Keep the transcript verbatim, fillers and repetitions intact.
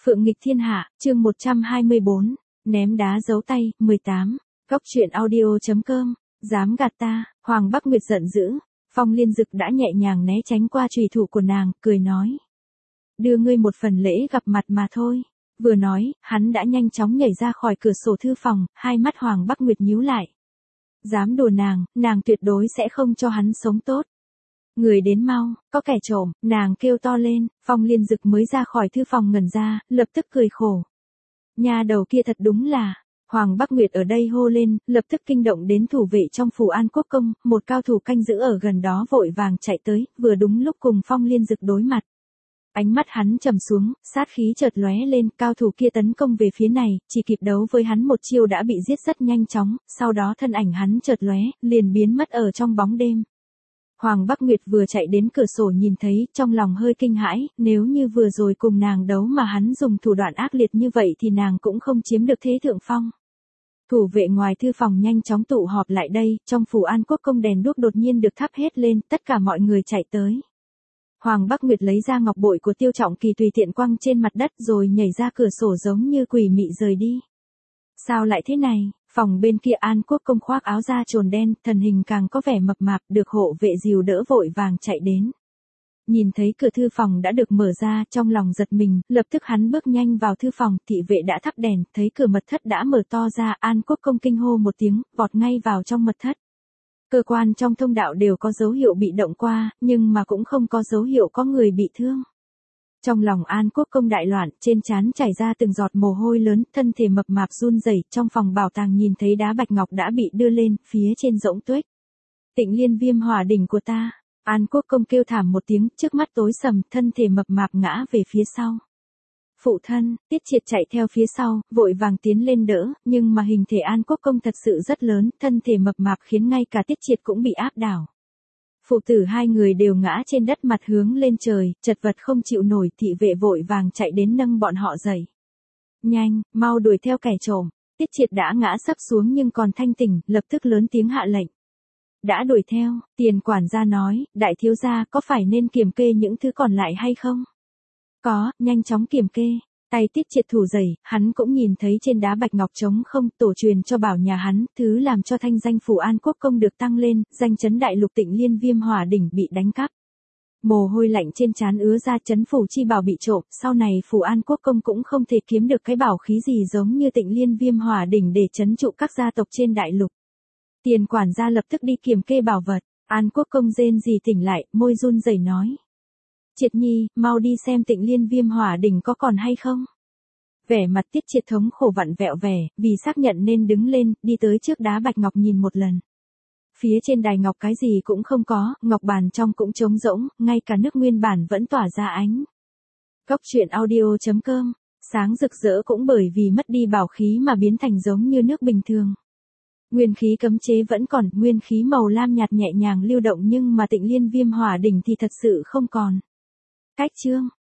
Phượng nghịch thiên hạ, chương một trăm hai mươi bốn, ném đá giấu tay, mười tám, góc truyện audio.com, dám gạt ta, Hoàng Bắc Nguyệt giận dữ, Phong Liên Dực đã nhẹ nhàng né tránh qua chùy thủ của nàng, cười nói. Đưa ngươi một phần lễ gặp mặt mà thôi. Vừa nói, hắn đã nhanh chóng nhảy ra khỏi cửa sổ thư phòng, hai mắt Hoàng Bắc Nguyệt nhíu lại. Dám đùa nàng, nàng tuyệt đối sẽ không cho hắn sống tốt. Người đến mau, có kẻ trộm, nàng kêu to lên, Phong Liên Dực mới ra khỏi thư phòng ngẩn ra, lập tức cười khổ. Nhà đầu kia thật đúng là, Hoàng Bắc Nguyệt ở đây hô lên, lập tức kinh động đến thủ vệ trong phủ An Quốc Công, một cao thủ canh giữ ở gần đó vội vàng chạy tới, vừa đúng lúc cùng Phong Liên Dực đối mặt. Ánh mắt hắn trầm xuống, sát khí chợt lóe lên, cao thủ kia tấn công về phía này, chỉ kịp đấu với hắn một chiêu đã bị giết rất nhanh chóng, sau đó thân ảnh hắn chợt lóe, liền biến mất ở trong bóng đêm. Hoàng Bắc Nguyệt vừa chạy đến cửa sổ nhìn thấy, trong lòng hơi kinh hãi, nếu như vừa rồi cùng nàng đấu mà hắn dùng thủ đoạn ác liệt như vậy thì nàng cũng không chiếm được thế thượng phong. Thủ vệ ngoài thư phòng nhanh chóng tụ họp lại đây, trong phủ An Quốc Công đèn đuốc đột nhiên được thắp hết lên, tất cả mọi người chạy tới. Hoàng Bắc Nguyệt lấy ra ngọc bội của Tiêu Trọng Kỳ tùy tiện quăng trên mặt đất rồi nhảy ra cửa sổ giống như quỷ mị rời đi. Sao lại thế này? Phòng bên kia An Quốc Công khoác áo da trồn đen, thần hình càng có vẻ mập mạp, được hộ vệ dìu đỡ vội vàng chạy đến. Nhìn thấy cửa thư phòng đã được mở ra, trong lòng giật mình, lập tức hắn bước nhanh vào thư phòng, thị vệ đã thắp đèn, thấy cửa mật thất đã mở to ra, An Quốc Công kinh hô một tiếng, vọt ngay vào trong mật thất. Cơ quan trong thông đạo đều có dấu hiệu bị động qua, nhưng mà cũng không có dấu hiệu có người bị thương. Trong lòng An Quốc Công đại loạn, trên trán chảy ra từng giọt mồ hôi lớn, thân thể mập mạp run rẩy, trong phòng bảo tàng nhìn thấy đá bạch ngọc đã bị đưa lên, phía trên rỗng tuếch. Tịnh Liên Viêm hỏa đỉnh của ta, An Quốc Công kêu thảm một tiếng, trước mắt tối sầm, thân thể mập mạp ngã về phía sau. Phụ thân, Tiết Triệt chạy theo phía sau, vội vàng tiến lên đỡ, nhưng mà hình thể An Quốc Công thật sự rất lớn, thân thể mập mạp khiến ngay cả Tiết Triệt cũng bị áp đảo. Phụ tử hai người đều ngã trên đất mặt hướng lên trời, chật vật không chịu nổi, thị vệ vội vàng chạy đến nâng bọn họ dậy. Nhanh, mau đuổi theo kẻ trộm. Tiết Triệt đã ngã sắp xuống nhưng còn thanh tỉnh, lập tức lớn tiếng hạ lệnh. Đã đuổi theo, Tiền quản gia nói, đại thiếu gia có phải nên kiểm kê những thứ còn lại hay không? Có, nhanh chóng kiểm kê. Tay Tiết Triệt thủ dày, hắn cũng nhìn thấy trên đá bạch ngọc trống không, tổ truyền cho bảo nhà hắn, thứ làm cho thanh danh phủ An Quốc Công được tăng lên, danh chấn đại lục Tịnh Liên Viêm hỏa đỉnh bị đánh cắp. Mồ hôi lạnh trên trán ứa ra, chấn phủ chi bảo bị trộm, sau này phủ An Quốc Công cũng không thể kiếm được cái bảo khí gì giống như Tịnh Liên Viêm hỏa đỉnh để trấn trụ các gia tộc trên đại lục. Tiền quản gia lập tức đi kiểm kê bảo vật, An Quốc Công rên rỉ tỉnh lại, môi run rẩy nói. Triệt Nhi, mau đi xem Tịnh Liên Viêm hỏa đỉnh có còn hay không. Vẻ mặt Tiết Triệt thống khổ vặn vẹo vẻ, vì xác nhận nên đứng lên, đi tới trước đá bạch ngọc nhìn một lần. Phía trên đài ngọc cái gì cũng không có, ngọc bàn trong cũng trống rỗng, ngay cả nước nguyên bản vẫn tỏa ra ánh. Góc truyện audio.com, sáng rực rỡ cũng bởi vì mất đi bảo khí mà biến thành giống như nước bình thường. Nguyên khí cấm chế vẫn còn, nguyên khí màu lam nhạt nhẹ nhàng lưu động nhưng mà Tịnh Liên Viêm hỏa đỉnh thì thật sự không còn. Cách chương